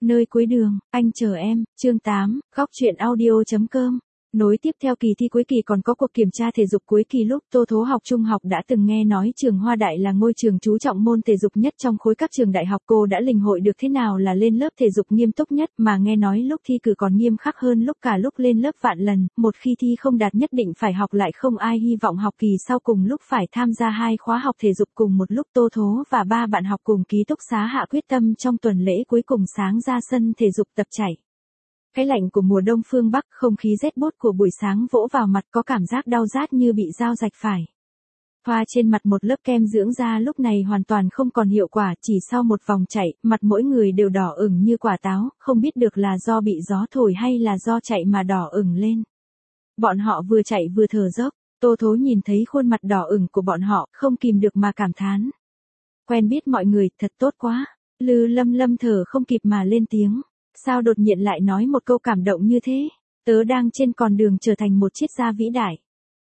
Nơi cuối đường, anh chờ em, chương 8, góc truyện audio.com. Nối tiếp theo kỳ thi cuối kỳ còn có cuộc kiểm tra thể dục cuối kỳ lúc Tô Thố học trung học đã từng nghe nói trường Hoa Đại là ngôi trường chú trọng môn thể dục nhất trong khối các trường đại học. Cô đã lĩnh hội được thế nào là lên lớp thể dục nghiêm túc nhất, mà nghe nói lúc thi cử còn nghiêm khắc hơn lúc cả lúc lên lớp vạn lần, một khi thi không đạt nhất định phải học lại, không ai hy vọng học kỳ sau cùng lúc phải tham gia 2 khóa học thể dục cùng một lúc. Tô Thố và 3 bạn học cùng ký túc xá hạ quyết tâm trong tuần lễ cuối cùng sáng ra sân thể dục tập chạy. Cái lạnh của mùa đông phương Bắc, không khí rét buốt của buổi sáng vỗ vào mặt, có cảm giác đau rát như bị dao rạch phải. Thoa trên mặt một lớp kem dưỡng da lúc này hoàn toàn không còn hiệu quả, chỉ sau một vòng chạy, mặt mỗi người đều đỏ ửng như quả táo, không biết được là do bị gió thổi hay là do chạy mà đỏ ửng lên. Bọn họ vừa chạy vừa thở dốc, Tô Thố nhìn thấy khuôn mặt đỏ ửng của bọn họ, không kìm được mà cảm thán. Quen biết mọi người, thật tốt quá. Lư Lâm thở không kịp mà lên tiếng. Sao đột nhiên lại nói một câu cảm động như thế? Tớ đang trên con đường trở thành một triết gia vĩ đại.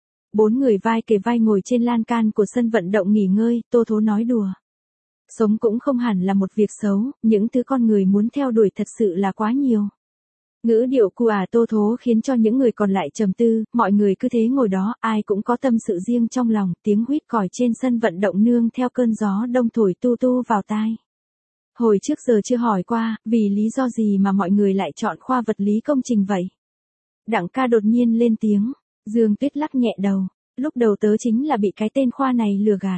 4 người vai kề vai ngồi trên lan can của sân vận động nghỉ ngơi, Tô Thố nói đùa. Sống cũng không hẳn là một việc xấu, những thứ con người muốn theo đuổi thật sự là quá nhiều. Ngữ điệu của Tô Thố khiến cho những người còn lại trầm tư, mọi người cứ thế ngồi đó, ai cũng có tâm sự riêng trong lòng, tiếng huýt còi trên sân vận động nương theo cơn gió đông thổi tu tu vào tai. Hồi trước giờ chưa hỏi qua, vì lý do gì mà mọi người lại chọn khoa vật lý công trình vậy? Đặng ca đột nhiên lên tiếng, Dương Tuyết lắc nhẹ đầu, lúc đầu tớ chính là bị cái tên khoa này lừa gạt.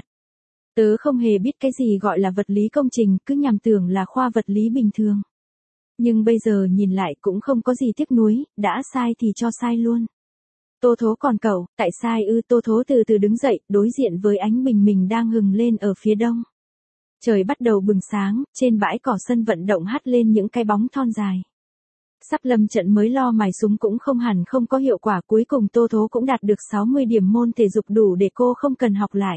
Tớ không hề biết cái gì gọi là vật lý công trình, cứ nhầm tưởng là khoa vật lý bình thường. Nhưng bây giờ nhìn lại cũng không có gì tiếc nuối, đã sai thì cho sai luôn. Tô Thố còn cậu, tại sai ư? Tô Thố từ từ đứng dậy, đối diện với ánh bình minh đang hừng lên ở phía đông. Trời bắt đầu bừng sáng, trên bãi cỏ sân vận động hắt lên những cái bóng thon dài. Sắp lâm trận mới lo mài súng cũng không hẳn không có hiệu quả, cuối cùng Tô Thố cũng đạt được 60 điểm môn thể dục, đủ để cô không cần học lại.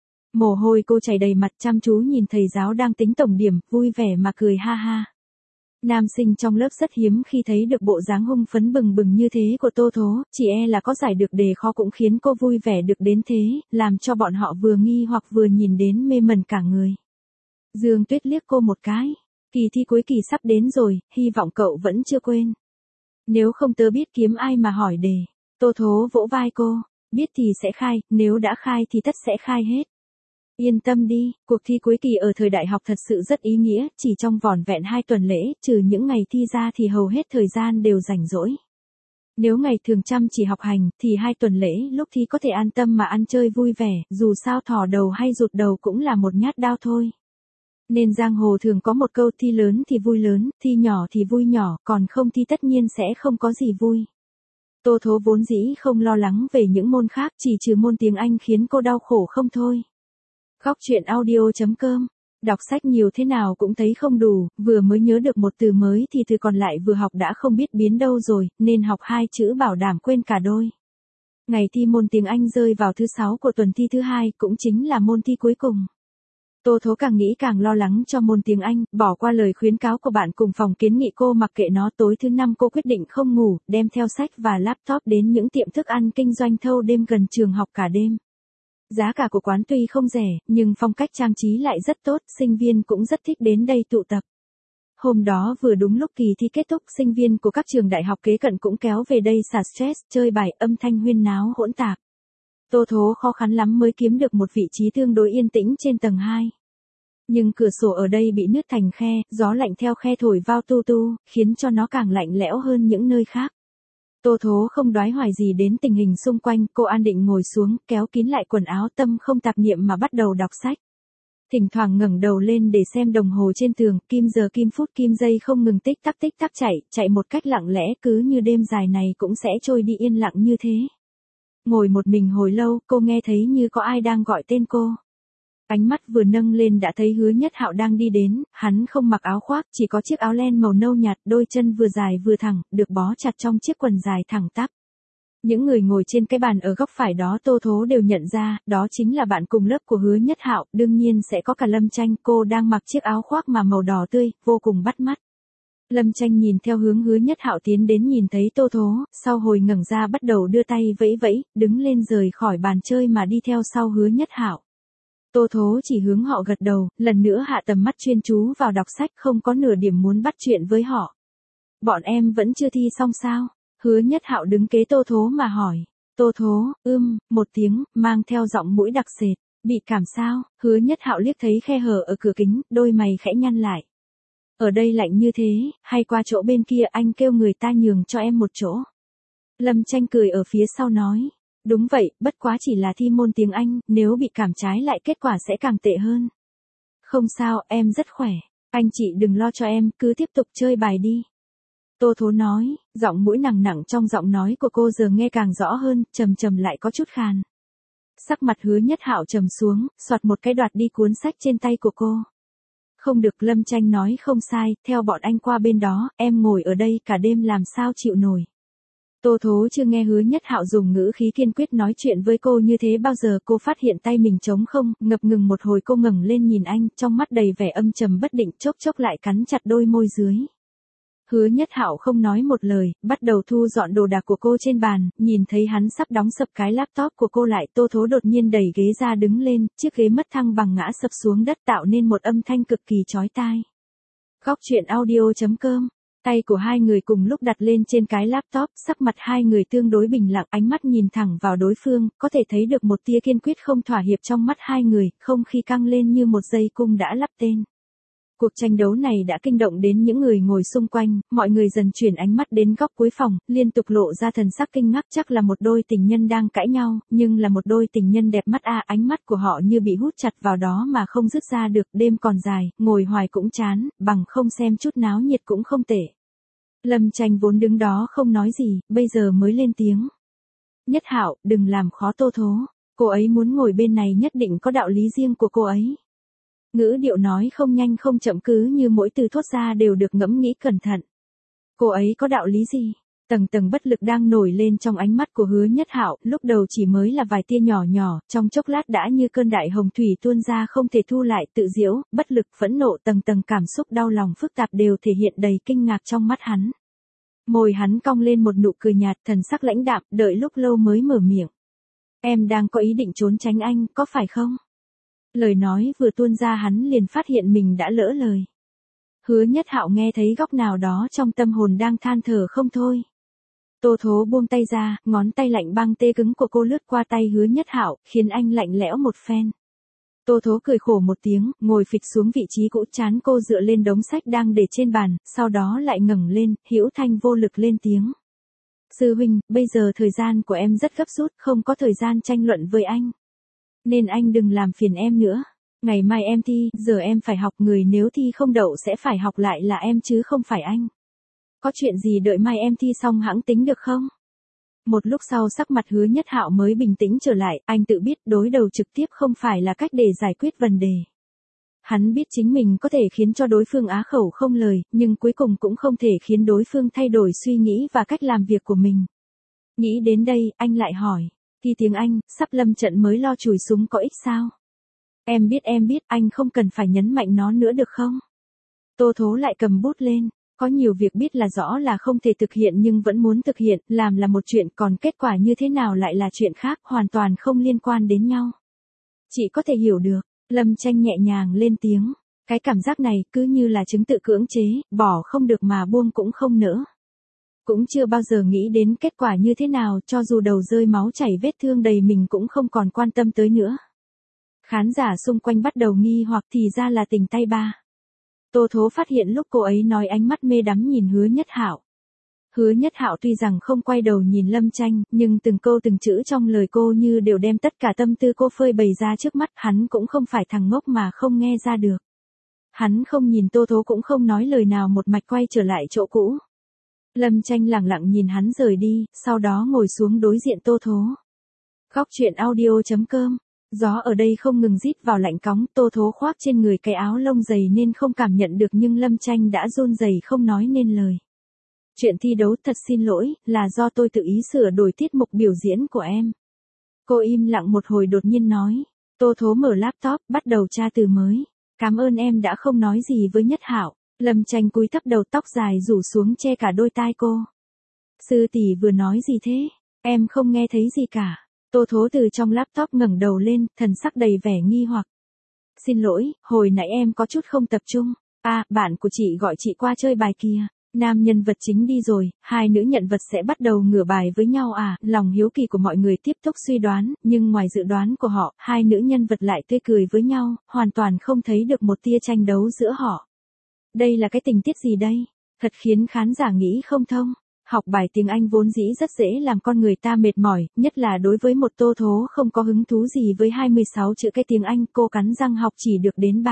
Mồ hôi cô chảy đầy mặt, chăm chú nhìn thầy giáo đang tính tổng điểm, vui vẻ mà cười ha ha. Nam sinh trong lớp rất hiếm khi thấy được bộ dáng hưng phấn bừng bừng như thế của Tô Thố, chỉ e là có giải được đề khó cũng khiến cô vui vẻ được đến thế, làm cho bọn họ vừa nghi hoặc vừa nhìn đến mê mẩn cả người. Dương Tuyết liếc cô một cái. Kỳ thi cuối kỳ sắp đến rồi, hy vọng cậu vẫn chưa quên. Nếu không tớ biết kiếm ai mà hỏi đề. Tô Thố vỗ vai cô. Biết thì sẽ khai, nếu đã khai thì tất sẽ khai hết. Yên tâm đi, cuộc thi cuối kỳ ở thời đại học thật sự rất ý nghĩa, chỉ trong vỏn vẹn 2 tuần lễ, trừ những ngày thi ra thì hầu hết thời gian đều rảnh rỗi. Nếu ngày thường chăm chỉ học hành, thì 2 tuần lễ lúc thi có thể an tâm mà ăn chơi vui vẻ, dù sao thò đầu hay rụt đầu cũng là một nhát đao thôi. Nên giang hồ thường có một câu, thi lớn thì vui lớn, thi nhỏ thì vui nhỏ, còn không thi tất nhiên sẽ không có gì vui. Tô Thố vốn dĩ không lo lắng về những môn khác, chỉ trừ môn tiếng Anh khiến cô đau khổ không thôi. Góc truyện audio.com. Đọc sách nhiều thế nào cũng thấy không đủ, vừa mới nhớ được một từ mới thì từ còn lại vừa học đã không biết biến đâu rồi, nên học 2 chữ bảo đảm quên cả đôi. Ngày thi môn tiếng Anh rơi vào thứ 6 của tuần thi thứ 2, cũng chính là môn thi cuối cùng. Tô Thố càng nghĩ càng lo lắng cho môn tiếng Anh, bỏ qua lời khuyến cáo của bạn cùng phòng kiến nghị cô mặc kệ nó. Tối thứ 5 cô quyết định không ngủ, đem theo sách và laptop đến những tiệm thức ăn kinh doanh thâu đêm gần trường học cả đêm. Giá cả của quán tuy không rẻ, nhưng phong cách trang trí lại rất tốt, sinh viên cũng rất thích đến đây tụ tập. Hôm đó vừa đúng lúc kỳ thi kết thúc, sinh viên của các trường đại học kế cận cũng kéo về đây xả stress, chơi bài, âm thanh huyên náo hỗn tạp. Tô Thố khó khăn lắm mới kiếm được một vị trí tương đối yên tĩnh trên tầng 2. Nhưng cửa sổ ở đây bị nứt thành khe, gió lạnh theo khe thổi vào tu tu, khiến cho nó càng lạnh lẽo hơn những nơi khác. Tô Thố không đoái hoài gì đến tình hình xung quanh, cô an định ngồi xuống, kéo kín lại quần áo, tâm không tạp niệm mà bắt đầu đọc sách. Thỉnh thoảng ngẩng đầu lên để xem đồng hồ trên tường, kim giờ kim phút kim giây không ngừng tích tắc chạy một cách lặng lẽ, cứ như đêm dài này cũng sẽ trôi đi yên lặng như thế. Ngồi một mình hồi lâu, cô nghe thấy như có ai đang gọi tên cô. Ánh mắt vừa nâng lên đã thấy Hứa Nhất Hạo đang đi đến, hắn không mặc áo khoác, chỉ có chiếc áo len màu nâu nhạt, đôi chân vừa dài vừa thẳng, được bó chặt trong chiếc quần dài thẳng tắp. Những người ngồi trên cái bàn ở góc phải đó Tô Thố đều nhận ra, đó chính là bạn cùng lớp của Hứa Nhất Hạo, đương nhiên sẽ có cả Lâm Tranh, cô đang mặc chiếc áo khoác mà màu đỏ tươi, vô cùng bắt mắt. Lâm Tranh nhìn theo hướng Hứa Nhất Hạo tiến đến, nhìn thấy Tô Thố, sau hồi ngẩng ra bắt đầu đưa tay vẫy vẫy, đứng lên rời khỏi bàn chơi mà đi theo sau Hứa Nhất Hạo. Tô Thố chỉ hướng họ gật đầu, lần nữa hạ tầm mắt chuyên chú vào đọc sách, không có nửa điểm muốn bắt chuyện với họ. Bọn em vẫn chưa thi xong sao? Hứa Nhất Hạo đứng kế Tô Thố mà hỏi. Tô Thố, một tiếng, mang theo giọng mũi đặc sệt. Bị cảm sao? Hứa Nhất Hạo liếc thấy khe hở ở cửa kính, đôi mày khẽ nhăn lại. Ở đây lạnh như thế, hay qua chỗ bên kia anh kêu người ta nhường cho em một chỗ. Lâm Tranh cười ở phía sau nói. Đúng vậy, bất quá chỉ là thi môn tiếng Anh, nếu bị cảm trái lại kết quả sẽ càng tệ hơn. Không sao, em rất khỏe. Anh chị đừng lo cho em, cứ tiếp tục chơi bài đi. Tô Thố nói, giọng mũi nặng nặng trong giọng nói của cô giờ nghe càng rõ hơn, trầm trầm lại có chút khàn. Sắc mặt Hứa Nhất Hạo trầm xuống, xoạt một cái đoạt đi cuốn sách trên tay của cô. Không được, Lâm Tranh nói không sai, theo bọn anh qua bên đó, em ngồi ở đây cả đêm làm sao chịu nổi. Tô Thố chưa nghe Hứa Nhất Hạo dùng ngữ khí kiên quyết nói chuyện với cô như thế bao giờ, cô phát hiện tay mình trống không, ngập ngừng một hồi cô ngẩng lên nhìn anh, trong mắt đầy vẻ âm trầm bất định, chốc chốc lại cắn chặt đôi môi dưới. Hứa Nhất Hạo không nói một lời, bắt đầu thu dọn đồ đạc của cô trên bàn, nhìn thấy hắn sắp đóng sập cái laptop của cô lại, Tô Thố đột nhiên đẩy ghế ra đứng lên, chiếc ghế mất thăng bằng ngã sập xuống đất tạo nên một âm thanh cực kỳ chói tai. Góc truyện audio.com. Tay của hai người cùng lúc đặt lên trên cái laptop, sắc mặt hai người tương đối bình lặng, ánh mắt nhìn thẳng vào đối phương, có thể thấy được một tia kiên quyết không thỏa hiệp trong mắt hai người, không khí căng lên như một dây cung đã lắp tên. Cuộc tranh đấu này đã kinh động đến những người ngồi xung quanh, mọi người dần chuyển ánh mắt đến góc cuối phòng, liên tục lộ ra thần sắc kinh ngạc, chắc là một đôi tình nhân đang cãi nhau, nhưng là một đôi tình nhân đẹp mắt à, ánh mắt của họ như bị hút chặt vào đó mà không dứt ra được, đêm còn dài, ngồi hoài cũng chán, bằng không xem chút náo nhiệt cũng không tệ. Lâm Tranh vốn đứng đó không nói gì, bây giờ mới lên tiếng. Nhất Hạo, đừng làm khó Tô Thố, cô ấy muốn ngồi bên này nhất định có đạo lý riêng của cô ấy. Ngữ điệu nói không nhanh không chậm, cứ như mỗi từ thốt ra đều được ngẫm nghĩ cẩn thận. Cô ấy có đạo lý gì? Tầng tầng bất lực đang nổi lên trong ánh mắt của Hứa Nhất Hạo, lúc đầu chỉ mới là vài tia nhỏ nhỏ, trong chốc lát đã như cơn đại hồng thủy tuôn ra không thể thu lại, tự diễu, bất lực, phẫn nộ, tầng tầng cảm xúc đau lòng phức tạp đều thể hiện đầy kinh ngạc trong mắt hắn. Môi hắn cong lên một nụ cười nhạt, thần sắc lãnh đạm, đợi lúc lâu mới mở miệng. Em đang có ý định trốn tránh anh, có phải không? Lời nói vừa tuôn ra hắn liền phát hiện mình đã lỡ lời. Hứa Nhất Hạo nghe thấy góc nào đó trong tâm hồn đang than thở không thôi. Tô Thố buông tay ra, ngón tay lạnh băng tê cứng của cô lướt qua tay Hứa Nhất Hạo, khiến anh lạnh lẽo một phen. Tô Thố cười khổ một tiếng, ngồi phịch xuống vị trí cũ, chán cô dựa lên đống sách đang để trên bàn, sau đó lại ngẩng lên, hữu thanh vô lực lên tiếng. Sư huynh, bây giờ thời gian của em rất gấp rút, không có thời gian tranh luận với anh. Nên anh đừng làm phiền em nữa. Ngày mai em thi, giờ em phải học, người nếu thi không đậu sẽ phải học lại là em chứ không phải anh. Có chuyện gì đợi mai em thi xong hẵng tính được không? Một lúc sau sắc mặt Hứa Nhất Hạo mới bình tĩnh trở lại, anh tự biết đối đầu trực tiếp không phải là cách để giải quyết vấn đề. Hắn biết chính mình có thể khiến cho đối phương á khẩu không lời, nhưng cuối cùng cũng không thể khiến đối phương thay đổi suy nghĩ và cách làm việc của mình. Nghĩ đến đây, anh lại hỏi. Thi tiếng Anh, sắp lâm trận mới lo chùi súng có ích sao? Em biết, anh không cần phải nhấn mạnh nó nữa được không? Tô Thố lại cầm bút lên. Có nhiều việc biết là rõ là không thể thực hiện nhưng vẫn muốn thực hiện, làm là một chuyện, còn kết quả như thế nào lại là chuyện khác, hoàn toàn không liên quan đến nhau. Chị có thể hiểu được, Lâm Tranh nhẹ nhàng lên tiếng. Cái cảm giác này cứ như là chứng tự cưỡng chế, bỏ không được mà buông cũng không nỡ. Cũng chưa bao giờ nghĩ đến kết quả như thế nào, cho dù đầu rơi máu chảy vết thương đầy mình cũng không còn quan tâm tới nữa. Khán giả xung quanh bắt đầu nghi hoặc thì ra là tình tay ba. Tô Thố phát hiện lúc cô ấy nói ánh mắt mê đắm nhìn Hứa Nhất Hạo. Hứa Nhất Hạo tuy rằng không quay đầu nhìn Lâm Tranh, nhưng từng câu từng chữ trong lời cô như đều đem tất cả tâm tư cô phơi bày ra trước mắt, hắn cũng không phải thằng ngốc mà không nghe ra được. Hắn không nhìn Tô Thố cũng không nói lời nào, một mạch quay trở lại chỗ cũ. Lâm Tranh lặng lặng nhìn hắn rời đi, sau đó ngồi xuống đối diện Tô Thố. Góc truyện audio.com. Gió ở đây không ngừng rít vào lạnh cóng, Tô Thố khoác trên người cái áo lông dày nên không cảm nhận được, nhưng Lâm Tranh đã run rẩy không nói nên lời. Chuyện thi đấu thật xin lỗi, là do tôi tự ý sửa đổi tiết mục biểu diễn của em. Cô im lặng một hồi đột nhiên nói. Tô Thố mở laptop, bắt đầu tra từ mới. Cảm ơn em đã không nói gì với Nhất Hạo. Lâm Tranh cúi thấp đầu, tóc dài rủ xuống che cả đôi tai cô. Sư tỷ vừa nói gì thế? Em không nghe thấy gì cả. Tô Thố từ trong laptop ngẩng đầu lên, thần sắc đầy vẻ nghi hoặc. xin lỗi, hồi nãy em có chút không tập trung. Bạn của chị gọi chị qua chơi bài kìa. Nam nhân vật chính đi rồi, hai nữ nhận vật sẽ bắt đầu ngửa bài với nhau à, lòng hiếu kỳ của mọi người tiếp tục suy đoán, nhưng ngoài dự đoán của họ, hai nữ nhân vật lại tươi cười với nhau, hoàn toàn không thấy được một tia tranh đấu giữa họ. Đây là cái tình tiết gì đây? Thật khiến khán giả nghĩ không thông. Học bài tiếng Anh vốn dĩ rất dễ làm con người ta mệt mỏi, nhất là đối với một Tô Thố không có hứng thú gì với 26 chữ cái tiếng Anh, cô cắn răng học chỉ được đến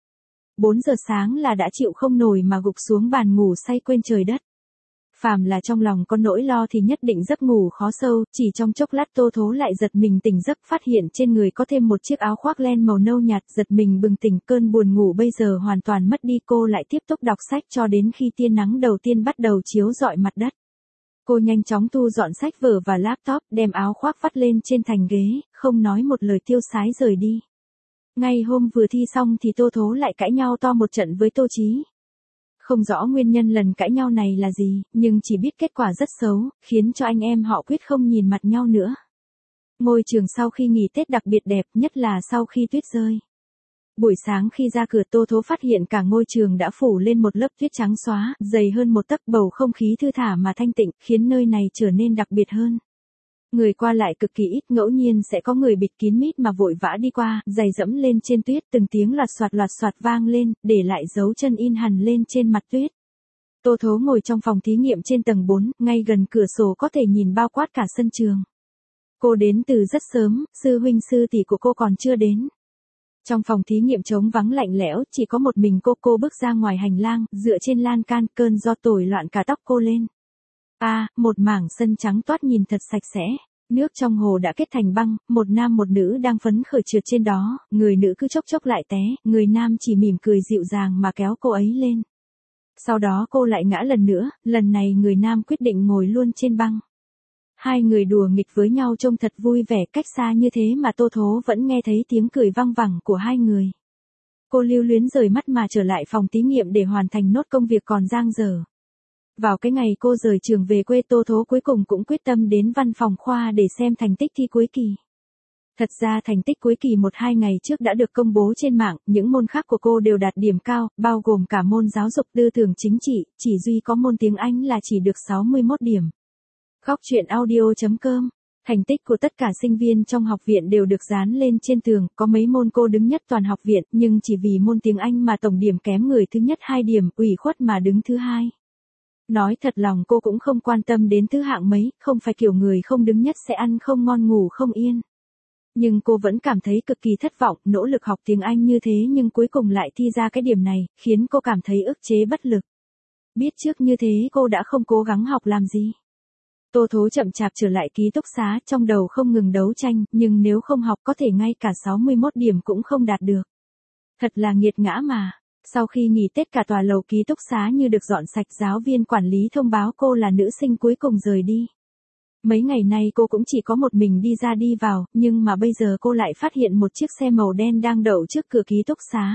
4 giờ sáng là đã chịu không nổi mà gục xuống bàn ngủ say quên trời đất. Phàm là trong lòng có nỗi lo thì nhất định giấc ngủ khó sâu, chỉ trong chốc lát Tô Thố lại giật mình tỉnh giấc, phát hiện trên người có thêm một chiếc áo khoác len màu nâu nhạt, giật mình bừng tỉnh, cơn buồn ngủ bây giờ hoàn toàn mất đi, cô lại tiếp tục đọc sách cho đến khi tia nắng đầu tiên bắt đầu chiếu rọi mặt đất. Cô nhanh chóng thu dọn sách vở và laptop, đem áo khoác vắt lên trên thành ghế, không nói một lời tiêu sái rời đi. Ngay hôm vừa thi xong thì Tô Thố lại cãi nhau to một trận với Tô Chí. Không rõ nguyên nhân lần cãi nhau này là gì, nhưng chỉ biết kết quả rất xấu, khiến cho anh em họ quyết không nhìn mặt nhau nữa. Ngôi trường sau khi nghỉ Tết đặc biệt đẹp, nhất là sau khi tuyết rơi. Buổi sáng khi ra cửa Tô Thố phát hiện cả ngôi trường đã phủ lên một lớp tuyết trắng xóa, dày hơn một tấc, bầu không khí thư thả mà thanh tịnh, khiến nơi này trở nên đặc biệt hơn. Người qua lại cực kỳ ít, ngẫu nhiên sẽ có người bịt kín mít mà vội vã đi qua, giày dẫm lên trên tuyết, từng tiếng loạt soạt vang lên, để lại dấu chân in hằn lên trên mặt tuyết. Tô Thố ngồi trong phòng thí nghiệm trên tầng 4, ngay gần cửa sổ có thể nhìn bao quát cả sân trường. Cô đến từ rất sớm, sư huynh sư tỷ của cô còn chưa đến. Trong phòng thí nghiệm trống vắng lạnh lẽo, chỉ có một mình cô bước ra ngoài hành lang, dựa trên lan can, cơn gió thổi loạn cả tóc cô lên. Một mảng sân trắng toát nhìn thật sạch sẽ. Nước trong hồ đã kết thành băng, một nam một nữ đang phấn khởi trượt trên đó, người nữ cứ chốc chốc lại té, người nam chỉ mỉm cười dịu dàng mà kéo cô ấy lên. Sau đó cô lại ngã lần nữa, lần này người nam quyết định ngồi luôn trên băng. Hai người đùa nghịch với nhau trông thật vui vẻ, cách xa như thế mà Tô Thố vẫn nghe thấy tiếng cười văng vẳng của hai người. Cô lưu luyến rời mắt mà trở lại phòng thí nghiệm để hoàn thành nốt công việc còn dang dở. Vào cái ngày cô rời trường về quê, Tô Thố cuối cùng cũng quyết tâm đến văn phòng khoa để xem thành tích thi cuối kỳ. Thật ra thành tích cuối kỳ 1-2 ngày trước đã được công bố trên mạng, những môn khác của cô đều đạt điểm cao, bao gồm cả môn giáo dục, tư tưởng chính trị, chỉ duy có môn tiếng Anh là chỉ được 61 điểm. Góc truyện audio.com. Thành tích của tất cả sinh viên trong học viện đều được dán lên trên tường, có mấy môn cô đứng nhất toàn học viện, nhưng chỉ vì môn tiếng Anh mà tổng điểm kém người thứ nhất 2 điểm, ủy khuất mà đứng thứ 2. Nói thật lòng cô cũng không quan tâm đến thứ hạng mấy, không phải kiểu người không đứng nhất sẽ ăn không ngon ngủ không yên. Nhưng cô vẫn cảm thấy cực kỳ thất vọng, nỗ lực học tiếng Anh như thế nhưng cuối cùng lại thi ra cái điểm này, khiến cô cảm thấy ức chế bất lực. Biết trước như thế cô đã không cố gắng học làm gì. Tô Thố chậm chạp trở lại ký túc xá, trong đầu không ngừng đấu tranh, nhưng nếu không học có thể ngay cả 61 điểm cũng không đạt được. Thật là nghiệt ngã mà. Sau khi nghỉ Tết cả tòa lầu ký túc xá như được dọn sạch, giáo viên quản lý thông báo cô là nữ sinh cuối cùng rời đi. Mấy ngày nay cô cũng chỉ có một mình đi ra đi vào, nhưng mà bây giờ cô lại phát hiện một chiếc xe màu đen đang đậu trước cửa ký túc xá.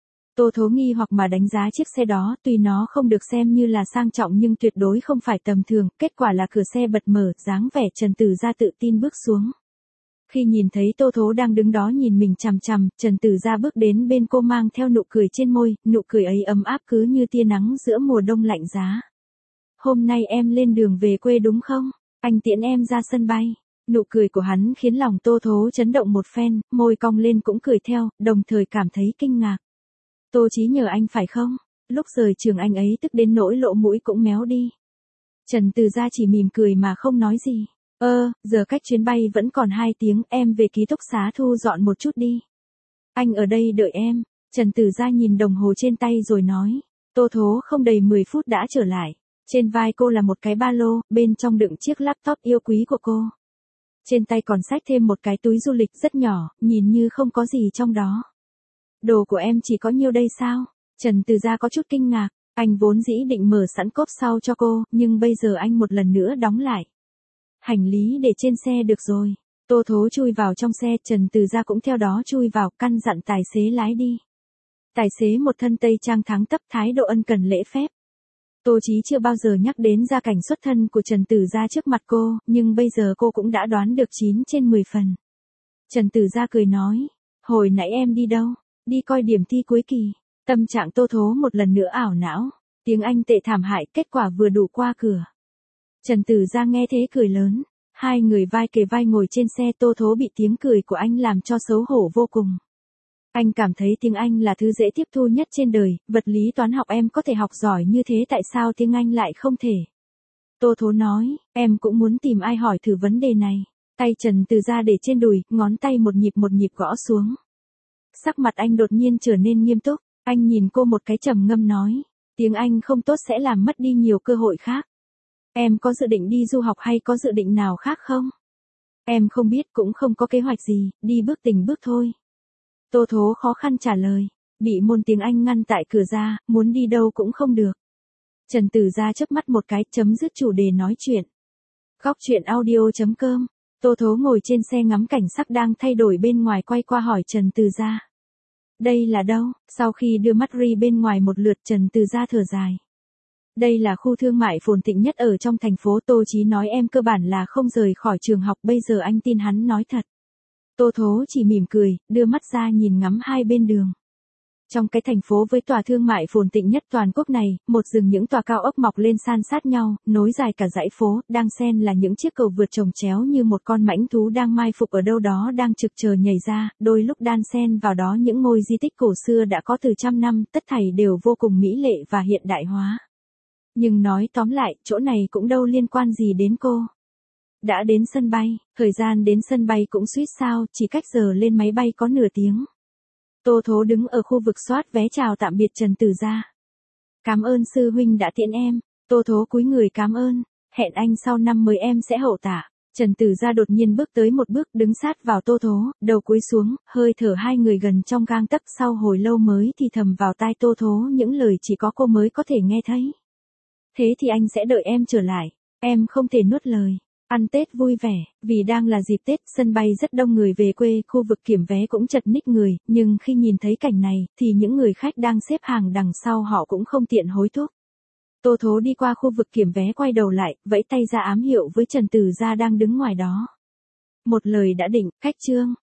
Tô Thố nghi hoặc mà đánh giá chiếc xe đó, tuy nó không được xem như là sang trọng nhưng tuyệt đối không phải tầm thường, kết quả là cửa xe bật mở, dáng vẻ Trần Tử Gia tự tin bước xuống. Khi nhìn thấy Tô Thố đang đứng đó nhìn mình chằm chằm, Trần Tử Gia bước đến bên cô mang theo nụ cười trên môi, nụ cười ấy ấm áp cứ như tia nắng giữa mùa đông lạnh giá. Hôm nay em lên đường về quê đúng không? Anh tiễn em ra sân bay. Nụ cười của hắn khiến lòng Tô Thố chấn động một phen, môi cong lên cũng cười theo, đồng thời cảm thấy kinh ngạc. Tô Chí nhờ anh phải không? Lúc rời trường anh ấy tức đến nỗi lỗ mũi cũng méo đi. Trần Tử Gia chỉ mỉm cười mà không nói gì. Giờ cách chuyến bay vẫn còn 2 tiếng, em về ký túc xá thu dọn một chút đi. Anh ở đây đợi em. Trần Tử Gia nhìn đồng hồ trên tay rồi nói. Tô Thố không đầy 10 phút đã trở lại. Trên vai cô là một cái ba lô, bên trong đựng chiếc laptop yêu quý của cô. Trên tay còn xách thêm một cái túi du lịch rất nhỏ, nhìn như không có gì trong đó. Đồ của em chỉ có nhiêu đây sao? Trần Tử Gia có chút kinh ngạc, anh vốn dĩ định mở sẵn cốp sau cho cô, nhưng bây giờ anh một lần nữa đóng lại. Hành lý để trên xe được rồi. Tô Thố chui vào trong xe, Trần Tử Gia cũng theo đó chui vào, căn dặn tài xế lái đi. Tài xế một thân tây trang thắng tấp, thái độ ân cần lễ phép. Tô Chí chưa bao giờ nhắc đến gia cảnh xuất thân của Trần Tử Gia trước mặt cô, nhưng bây giờ cô cũng đã đoán được 9 trên 10 phần. Trần Tử Gia cười nói, hồi nãy em đi đâu? đi coi điểm thi cuối kỳ. Tâm trạng Tô Thố một lần nữa ảo não. Tiếng Anh tệ thảm hại, kết quả vừa đủ qua cửa. Trần Tử Gia nghe thế cười lớn. Hai người vai kề vai ngồi trên xe, Tô Thố bị tiếng cười của anh làm cho xấu hổ vô cùng. Anh cảm thấy tiếng Anh là thứ dễ tiếp thu nhất trên đời, vật lý toán học em có thể học giỏi như thế, tại sao tiếng Anh lại không thể? Tô Thố nói, em cũng muốn tìm ai hỏi thử vấn đề này. Tay Trần Tử Gia để trên đùi, ngón tay một nhịp gõ xuống. Sắc mặt anh đột nhiên trở nên nghiêm túc, anh nhìn cô một cái trầm ngâm nói, tiếng Anh không tốt sẽ làm mất đi nhiều cơ hội khác. Em có dự định đi du học hay có dự định nào khác không? Em không biết, cũng không có kế hoạch gì, đi bước từng bước thôi. Tô Thố khó khăn trả lời, bị môn tiếng Anh ngăn tại cửa ra, muốn đi đâu cũng không được. Trần Tử Gia chớp mắt một cái, chấm dứt chủ đề nói chuyện. Góc chuyện audio.com. Tô Thố ngồi trên xe ngắm cảnh sắc đang thay đổi bên ngoài, quay qua hỏi Trần Tử Gia. Đây là đâu? Sau khi đưa mắt ri bên ngoài một lượt, Trần Tử Gia thở dài. Đây là khu thương mại phồn thịnh nhất ở trong thành phố. Tô Chí nói em cơ bản là không rời khỏi trường học, bây giờ anh tin hắn nói thật. Tô Thố chỉ mỉm cười, đưa mắt ra nhìn ngắm hai bên đường. Trong cái thành phố với tòa thương mại phồn thịnh nhất toàn quốc này, một rừng những tòa cao ốc mọc lên san sát nhau, nối dài cả dãy phố, đang xen là những chiếc cầu vượt chồng chéo như một con mãnh thú đang mai phục ở đâu đó đang trực chờ nhảy ra, đôi lúc đan xen vào đó những ngôi di tích cổ xưa đã có từ trăm năm, tất thảy đều vô cùng mỹ lệ và hiện đại hóa. Nhưng nói tóm lại, chỗ này cũng đâu liên quan gì đến cô. Đã đến sân bay, thời gian đến sân bay cũng suýt sao, chỉ cách giờ lên máy bay có nửa tiếng. Tô Thố đứng ở khu vực soát vé chào tạm biệt Trần Tử Gia. Cảm ơn sư huynh đã tiễn em. Tô Thố cúi người cảm ơn, hẹn anh sau năm mới em sẽ hậu tạ. Trần Tử Gia đột nhiên bước tới một bước, đứng sát vào Tô Thố, đầu cúi xuống, hơi thở hai người gần trong gang tấc, sau hồi lâu mới thì thầm vào tai Tô Thố những lời chỉ có cô mới có thể nghe thấy. Thế thì anh sẽ đợi em trở lại. Em không thể nuốt lời. Ăn Tết vui vẻ, vì đang là dịp Tết, sân bay rất đông người về quê, khu vực kiểm vé cũng chật ních người, nhưng khi nhìn thấy cảnh này, thì những người khách đang xếp hàng đằng sau họ cũng không tiện hối thúc. Tô Thố đi qua khu vực kiểm vé, quay đầu lại, vẫy tay ra ám hiệu với Trần Tử Gia đang đứng ngoài đó. Một lời đã định, khách trương,